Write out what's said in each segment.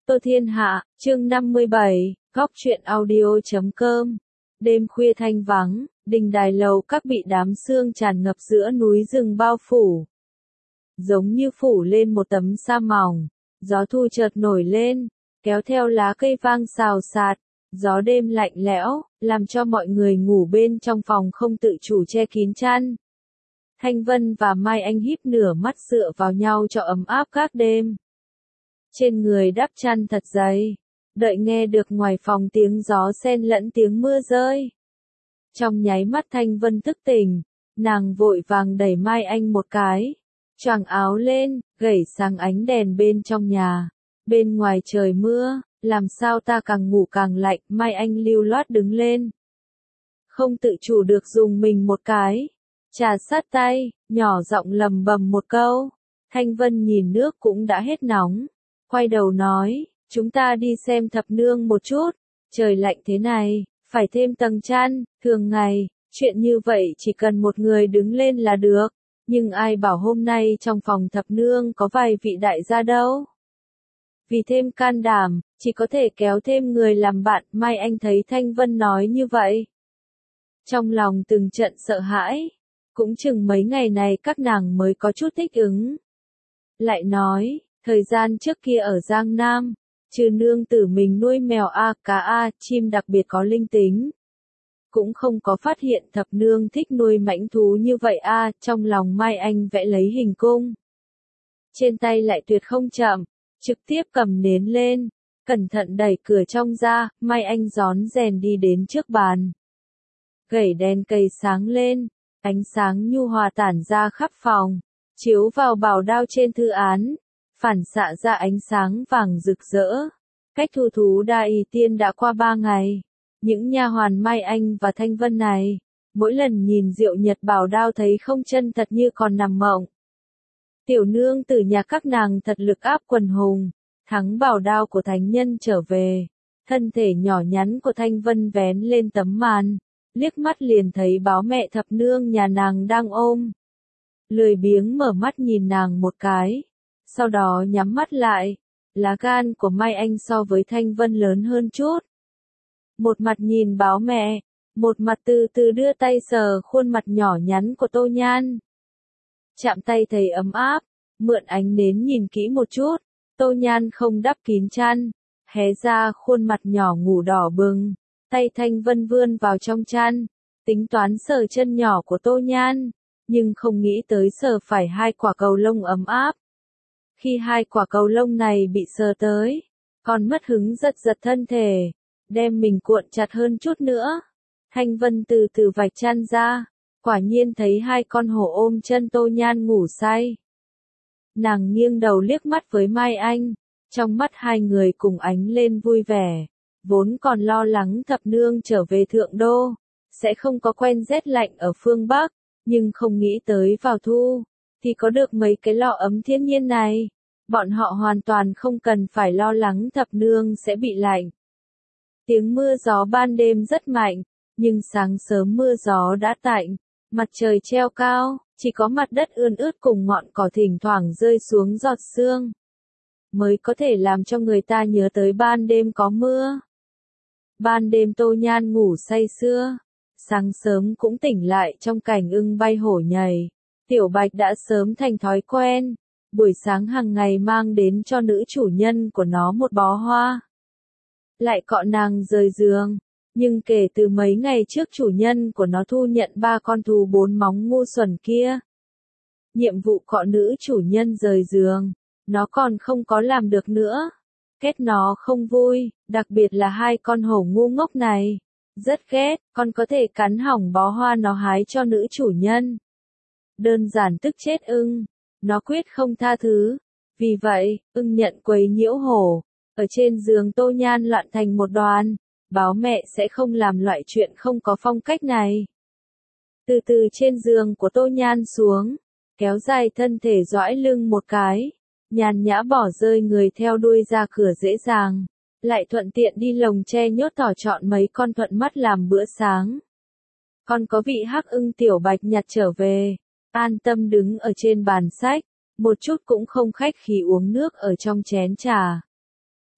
Tô Thiên Hạ, chương 57, góc truyện audio.com. Đêm khuya thanh vắng, đình đài lầu các bị đám sương tràn ngập giữa núi rừng bao phủ. Giống như phủ lên một tấm sa mỏng, gió thu chợt nổi lên, kéo theo lá cây vang xào xạc, gió đêm lạnh lẽo, làm cho mọi người ngủ bên trong phòng không tự chủ che kín chăn. Thanh Vân và Mai Anh híp nửa mắt dựa vào nhau cho ấm áp các đêm. Trên người đắp chăn thật dày, đợi nghe được ngoài phòng tiếng gió xen lẫn tiếng mưa rơi. Trong nháy mắt Thanh Vân thức tỉnh, nàng vội vàng đẩy Mai Anh một cái, choàng áo lên, gẩy sang ánh đèn bên trong nhà. Bên ngoài trời mưa, làm sao ta càng ngủ càng lạnh, Mai Anh lưu loát đứng lên. Không tự chủ được dùng mình một cái, trà sát tay, nhỏ giọng lầm bầm một câu. Thanh Vân nhìn nước cũng đã hết nóng, quay đầu nói, chúng ta đi xem thập nương một chút, trời lạnh thế này, phải thêm tầng chăn, thường ngày, chuyện như vậy chỉ cần một người đứng lên là được, nhưng ai bảo hôm nay trong phòng thập nương có vài vị đại gia đâu. Vì thêm can đảm, chỉ có thể kéo thêm người làm bạn, Mai Anh thấy Thanh Vân nói như vậy. Trong lòng từng trận sợ hãi, cũng chừng mấy ngày này các nàng mới có chút thích ứng. Lại nói, thời gian trước kia ở Giang Nam, trừ nương tử mình nuôi mèo cá chim đặc biệt có linh tính. Cũng không có phát hiện thập nương thích nuôi mãnh thú như vậy trong lòng Mai Anh vẽ lấy hình cung. Trên tay lại tuyệt không chậm, trực tiếp cầm nến lên, cẩn thận đẩy cửa trong ra, Mai Anh rón rèn đi đến trước bàn. Gẩy đèn cây sáng lên, ánh sáng nhu hòa tản ra khắp phòng, chiếu vào bảo đao trên thư án, phản xạ ra ánh sáng vàng rực rỡ. Cách thu thú đa y tiên đã qua 3 ngày, những nha hoàn Mai Anh và Thanh Vân này, mỗi lần nhìn Diệu Nhật bảo đao thấy không chân thật như còn nằm mộng. Tiểu nương tử nhà các nàng thật lực áp quần hùng, thắng bảo đao của thánh nhân trở về. Thân thể nhỏ nhắn của Thanh Vân vén lên tấm màn, liếc mắt liền thấy báo mẹ thập nương nhà nàng đang ôm. Lười biếng mở mắt nhìn nàng một cái, sau đó nhắm mắt lại. Lá gan của Mai Anh so với Thanh Vân lớn hơn chút. Một mặt nhìn báo mẹ, một mặt từ từ đưa tay sờ khuôn mặt nhỏ nhắn của Tô Nhan. Chạm tay thấy ấm áp, mượn ánh nến nhìn kỹ một chút, Tô Nhan không đắp kín chăn, hé ra khuôn mặt nhỏ ngủ đỏ bừng, tay Thanh Vân vươn vào trong chăn, tính toán sờ chân nhỏ của Tô Nhan, nhưng không nghĩ tới sờ phải 2 quả cầu lông ấm áp. Khi 2 quả cầu lông này bị sờ tới, còn mất hứng giật thân thể, đem mình cuộn chặt hơn chút nữa. Thanh Vân từ từ vạch chăn ra, quả nhiên thấy 2 con hổ ôm chân Tô Nhan ngủ say. Nàng nghiêng đầu liếc mắt với Mai Anh, trong mắt hai người cùng ánh lên vui vẻ, vốn còn lo lắng thập nương trở về Thượng Đô, sẽ không có quen rét lạnh ở phương Bắc, nhưng không nghĩ tới vào thu, thì có được mấy cái lọ ấm thiên nhiên này, bọn họ hoàn toàn không cần phải lo lắng thập nương sẽ bị lạnh. Tiếng mưa gió ban đêm rất mạnh, nhưng sáng sớm mưa gió đã tạnh, mặt trời treo cao, chỉ có mặt đất ươn ướt cùng ngọn cỏ thỉnh thoảng rơi xuống giọt sương, mới có thể làm cho người ta nhớ tới ban đêm có mưa. Ban đêm Tô Nhan ngủ say sưa, sáng sớm cũng tỉnh lại trong cảnh ưng bay hổ nhảy. Tiểu Bạch đã sớm thành thói quen, buổi sáng hàng ngày mang đến cho nữ chủ nhân của nó một bó hoa. Lại cọ nàng rời giường, nhưng kể từ mấy ngày trước chủ nhân của nó thu nhận 3 con thú 4 móng ngu xuẩn kia. Nhiệm vụ cọ nữ chủ nhân rời giường, nó còn không có làm được nữa. Ghét nó không vui, đặc biệt là 2 con hổ ngu ngốc này. Rất ghét, con có thể cắn hỏng bó hoa nó hái cho nữ chủ nhân. Đơn giản tức chết ưng, nó quyết không tha thứ. Vì vậy, ưng nhận quấy nhiễu hổ, ở trên giường Tô Nhan loạn thành một đoàn, báo mẹ sẽ không làm loại chuyện không có phong cách này. Từ từ trên giường của Tô Nhan xuống, kéo dài thân thể dõi lưng một cái, nhàn nhã bỏ rơi người theo đuôi ra cửa dễ dàng, lại thuận tiện đi lồng tre nhốt thỏ chọn mấy con thuận mắt làm bữa sáng. Còn có vị hắc ưng Tiểu Bạch nhặt trở về, an tâm đứng ở trên bàn sách, một chút cũng không khách khí uống nước ở trong chén trà.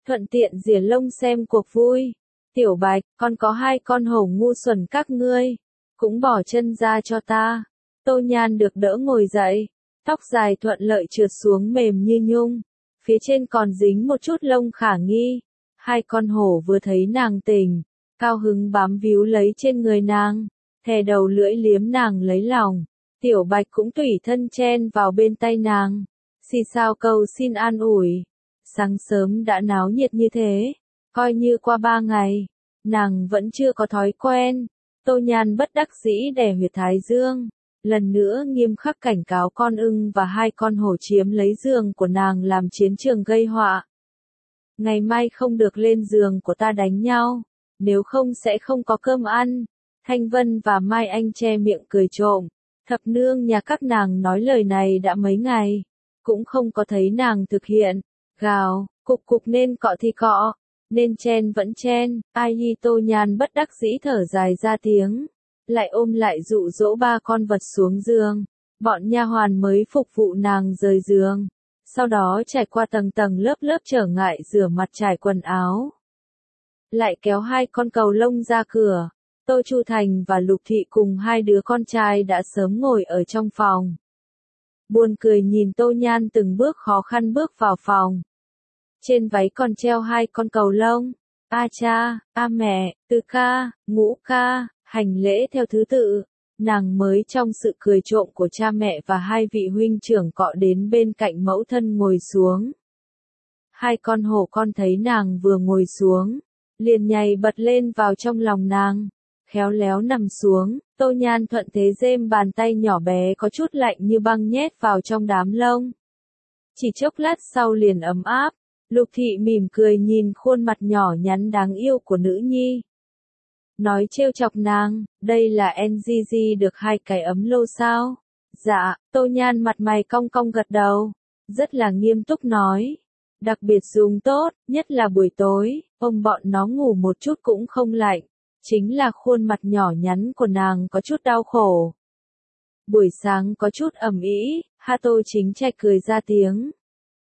thuận tiện rỉa lông xem cuộc vui. Tiểu Bạch, con có 2 con hổ ngu xuẩn các ngươi, cũng bỏ chân ra cho ta. Tô Nhan được đỡ ngồi dậy, tóc dài thuận lợi trượt xuống mềm như nhung, phía trên còn dính một chút lông khả nghi. 2 con hổ vừa thấy nàng tỉnh, cao hứng bám víu lấy trên người nàng, thè đầu lưỡi liếm nàng lấy lòng. Tiểu Bạch cũng tùy thân chen vào bên tay nàng, xì xào cầu xin an ủi. Sáng sớm đã náo nhiệt như thế, coi như qua 3 ngày, nàng vẫn chưa có thói quen. Tô Nhan bất đắc dĩ đè huyệt thái dương, lần nữa nghiêm khắc cảnh cáo con ưng và 2 con hổ chiếm lấy giường của nàng làm chiến trường gây họa. Ngày mai không được lên giường của ta đánh nhau, nếu không sẽ không có cơm ăn. Thanh Vân và Mai Anh che miệng cười trộm, thập nương nhà các nàng nói lời này đã mấy ngày, cũng không có thấy nàng thực hiện. Gào, cục cục nên cọ thì cọ, nên chen vẫn chen. Ai Nhi Tô Nhan bất đắc dĩ thở dài ra tiếng, lại ôm lại dụ dỗ 3 con vật xuống giường. Bọn nha hoàn mới phục vụ nàng rời giường, sau đó trải qua tầng tầng lớp lớp trở ngại rửa mặt trải quần áo, lại kéo 2 con cầu lông ra cửa. Tô Chu Thành và Lục Thị cùng 2 đứa con trai đã sớm ngồi ở trong phòng. Buồn cười nhìn Tô Nhan từng bước khó khăn bước vào phòng. Trên váy còn treo 2 con cầu lông. A cha, a mẹ, tứ ca, ngũ ca, hành lễ theo thứ tự. Nàng mới trong sự cười trộm của cha mẹ và 2 vị huynh trưởng cọ đến bên cạnh mẫu thân ngồi xuống. 2 con hổ con thấy nàng vừa ngồi xuống, liền nhảy bật lên vào trong lòng nàng, khéo léo nằm xuống. Tô Nhan thuận thế giêm bàn tay nhỏ bé có chút lạnh như băng nhét vào trong đám lông. Chỉ chốc lát sau liền ấm áp. Lục Thị mỉm cười nhìn khuôn mặt nhỏ nhắn đáng yêu của nữ nhi, nói trêu chọc nàng, đây là NGG được 2 cái ấm lô sao? Dạ. Tô Nhan mặt mày cong cong gật đầu, rất là nghiêm túc nói, đặc biệt dùng tốt, nhất là buổi tối, ôm bọn nó ngủ một chút cũng không lạnh. Chính là khuôn mặt nhỏ nhắn của nàng có chút đau khổ. Buổi sáng có chút ầm ĩ, Tô Chính Trạch cười ra tiếng.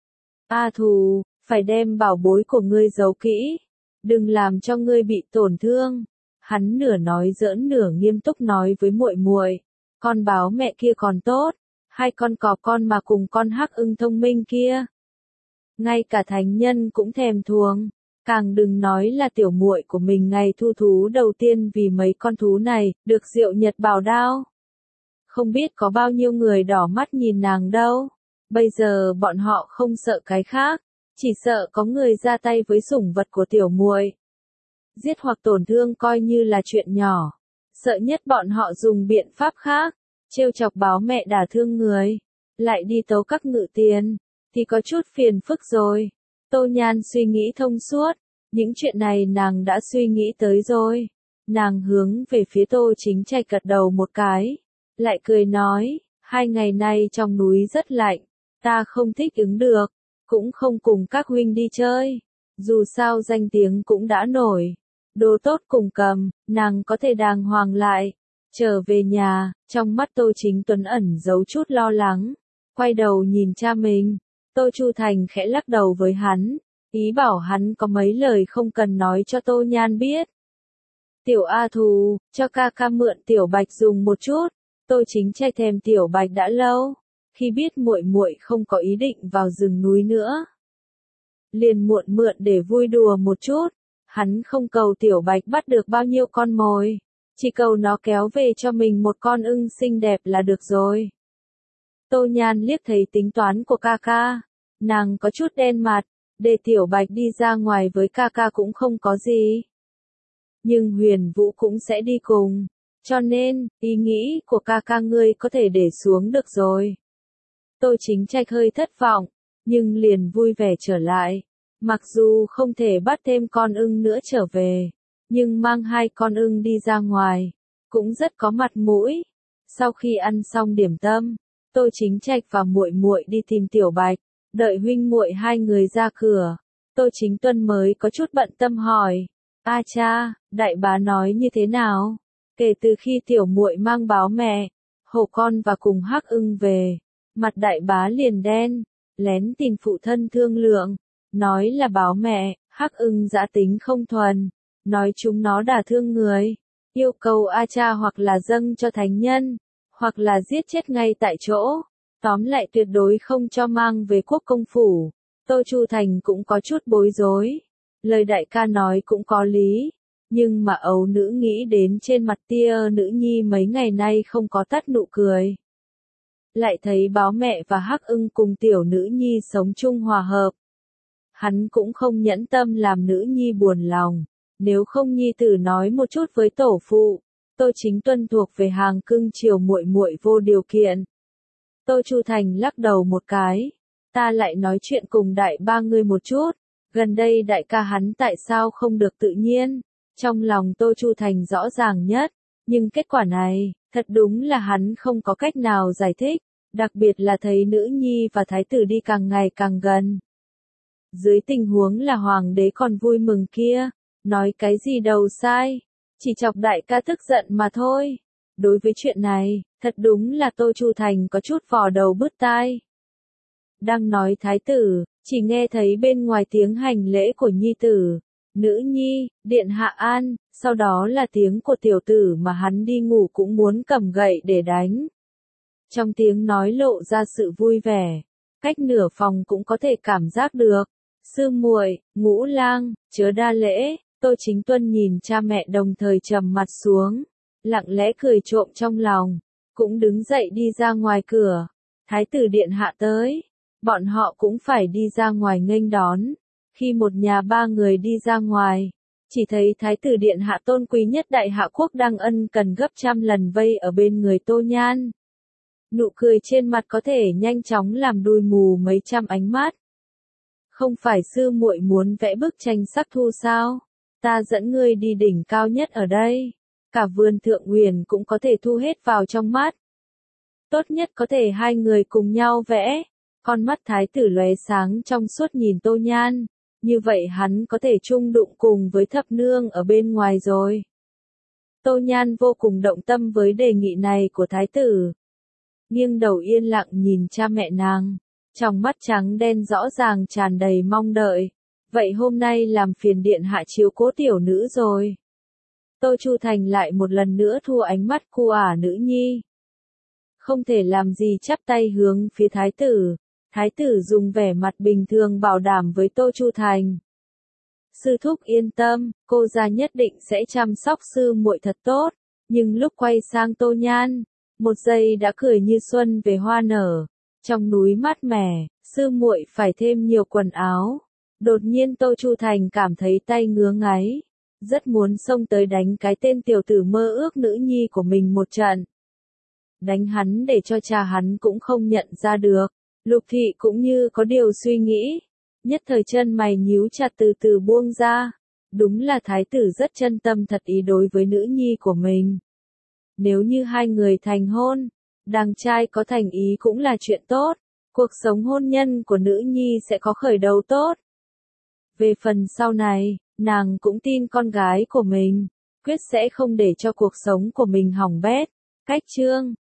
A Thù, phải đem bảo bối của ngươi giấu kỹ, đừng làm cho ngươi bị tổn thương. Hắn nửa nói giỡn nửa nghiêm túc nói với muội muội, con báo mẹ kia còn tốt, 2 con cò con mà cùng con hắc ưng thông minh kia, ngay cả thánh nhân cũng thèm thuồng, càng đừng nói là tiểu muội của mình ngày thu thú đầu tiên vì mấy con thú này, được Diệu Nhật bảo đao. Không biết có bao nhiêu người đỏ mắt nhìn nàng đâu, bây giờ bọn họ không sợ cái khác, chỉ sợ có người ra tay với sủng vật của tiểu muội. Giết hoặc tổn thương coi như là chuyện nhỏ, sợ nhất bọn họ dùng biện pháp khác, trêu chọc báo mẹ đả thương người, lại đi tấu các ngự tiền, thì có chút phiền phức rồi. Tô Nhan suy nghĩ thông suốt, những chuyện này nàng đã suy nghĩ tới rồi. Nàng hướng về phía Tô Chính Trạch gật đầu một cái, lại cười nói, 2 ngày nay trong núi rất lạnh, ta không thích ứng được, cũng không cùng các huynh đi chơi, dù sao danh tiếng cũng đã nổi, đồ tốt cùng cầm, nàng có thể đàng hoàng lại. Trở về nhà, trong mắt Tô Chính Tuấn ẩn giấu chút lo lắng, quay đầu nhìn cha mình. Tô Chu Thành khẽ lắc đầu với hắn, ý bảo hắn có mấy lời không cần nói cho Tô Nhan biết. Tiểu A Thù, cho ca ca mượn Tiểu Bạch dùng một chút. Tô Chính Trạch thèm Tiểu Bạch đã lâu, khi biết muội muội không có ý định vào rừng núi nữa, liền mượn để vui đùa một chút. Hắn không cầu Tiểu Bạch bắt được bao nhiêu con mồi, chỉ cầu nó kéo về cho mình một con ưng xinh đẹp là được rồi. Tô Nhan liếc thấy tính toán của ca ca, nàng có chút đen mặt, để Tiểu Bạch đi ra ngoài với ca ca cũng không có gì. Nhưng Huyền Vũ cũng sẽ đi cùng, cho nên, ý nghĩ của ca ca ngươi có thể để xuống được rồi. Tô Chính Trạch hơi thất vọng, nhưng liền vui vẻ trở lại. Mặc dù không thể bắt thêm con ưng nữa trở về, nhưng mang 2 con ưng đi ra ngoài, cũng rất có mặt mũi. Sau khi ăn xong điểm tâm, Tô Chính Trạch và muội muội đi tìm Tiểu Bạch, đợi huynh muội 2 người ra cửa, Tô Chính Tuân mới có chút bận tâm hỏi, a cha, đại bá nói như thế nào? Kể từ khi tiểu muội mang báo mẹ, hổ con và cùng hắc ưng về, mặt đại bá liền đen, lén tìm phụ thân thương lượng, nói là báo mẹ, Hắc Ưng dã tính không thuần, nói chúng nó đả thương người, yêu cầu A Cha hoặc là dâng cho thánh nhân, hoặc là giết chết ngay tại chỗ, tóm lại tuyệt đối không cho mang về quốc công phủ. Tô Chu Thành cũng có chút bối rối, lời đại ca nói cũng có lý, nhưng mà ấu nữ nghĩ đến trên mặt tia nữ nhi mấy ngày nay không có tắt nụ cười. Lại thấy báo mẹ và Hắc Ưng cùng tiểu nữ nhi sống chung hòa hợp. Hắn cũng không nhẫn tâm làm nữ nhi buồn lòng, nếu không nhi tử nói một chút với tổ phụ, Tô Chính Tuân thuộc về hàng cưng chiều muội muội vô điều kiện. Tô Chu Thành lắc đầu một cái, ta lại nói chuyện cùng đại ba ngươi một chút, gần đây đại ca hắn tại sao không được tự nhiên, trong lòng Tô Chu Thành rõ ràng nhất, nhưng kết quả này, thật đúng là hắn không có cách nào giải thích, đặc biệt là thấy nữ nhi và thái tử đi càng ngày càng gần. Dưới tình huống là hoàng đế còn vui mừng kia, nói cái gì đầu sai, chỉ chọc đại ca tức giận mà thôi. Đối với chuyện này, thật đúng là Tô Chu Thành có chút vò đầu bứt tai. Đang nói thái tử, chỉ nghe thấy bên ngoài tiếng hành lễ của nhi tử, nữ nhi, điện hạ an, sau đó là tiếng của tiểu tử mà hắn đi ngủ cũng muốn cầm gậy để đánh. Trong tiếng nói lộ ra sự vui vẻ, cách nửa phòng cũng có thể cảm giác được. Sư muội, Ngũ Lang, chớ đa lễ. Tô Chính Tuân nhìn cha mẹ đồng thời trầm mặt xuống, lặng lẽ cười trộm trong lòng, cũng đứng dậy đi ra ngoài cửa. Thái tử điện hạ tới, bọn họ cũng phải đi ra ngoài nghênh đón. Khi một nhà ba người đi ra ngoài, chỉ thấy thái tử điện hạ tôn quý nhất đại hạ quốc đang ân cần gấp trăm lần vây ở bên người Tô Nhan. Nụ cười trên mặt có thể nhanh chóng làm đuôi mù mấy trăm ánh mắt. Không phải sư muội muốn vẽ bức tranh sắc thu sao? Ta dẫn ngươi đi đỉnh cao nhất ở đây. Cả vườn Thượng Huyền cũng có thể thu hết vào trong mắt. Tốt nhất có thể hai người cùng nhau vẽ. Con mắt thái tử lóe sáng trong suốt nhìn Tô Nhan. Như vậy hắn có thể chung đụng cùng với thập nương ở bên ngoài rồi. Tô Nhan vô cùng động tâm với đề nghị này của thái tử. Nghiêng đầu yên lặng nhìn cha mẹ nàng. Trong mắt trắng đen rõ ràng tràn đầy mong đợi. Vậy hôm nay làm phiền điện hạ chiếu cố tiểu nữ rồi. Tô Chu Thành lại một lần nữa thua ánh mắt cu ả nữ nhi. Không thể làm gì chắp tay hướng phía thái tử. Thái tử dùng vẻ mặt bình thường bảo đảm với Tô Chu Thành. Sư thúc yên tâm, cô gia nhất định sẽ chăm sóc sư muội thật tốt. Nhưng lúc quay sang Tô Nhan, một giây đã cười như xuân về hoa nở. Trong núi mát mẻ, sư muội phải thêm nhiều quần áo. Đột nhiên Tô Chu Thành cảm thấy tay ngứa ngáy, rất muốn xông tới đánh cái tên tiểu tử mơ ước nữ nhi của mình một trận. Đánh hắn để cho cha hắn cũng không nhận ra được. Lục Thị cũng như có điều suy nghĩ, nhất thời chân mày nhíu chặt từ từ buông ra. Đúng là thái tử rất chân tâm thật ý đối với nữ nhi của mình. Nếu như hai người thành hôn, đàng trai có thành ý cũng là chuyện tốt, cuộc sống hôn nhân của nữ nhi sẽ có khởi đầu tốt. Về phần sau này, nàng cũng tin con gái của mình, quyết sẽ không để cho cuộc sống của mình hỏng bét. Cách chương